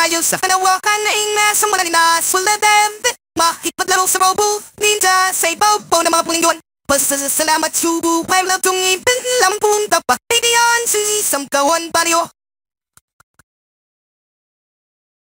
tayo sa kanawakan na nasa mga ninas. Wala dem, mahipaglaro sa robo, ninja sa ibaw po ng mga pulingguan. Pasasalamat subo, I'm love tong ipin lamang punta pa. Baby on, susi, some kawan, barrio.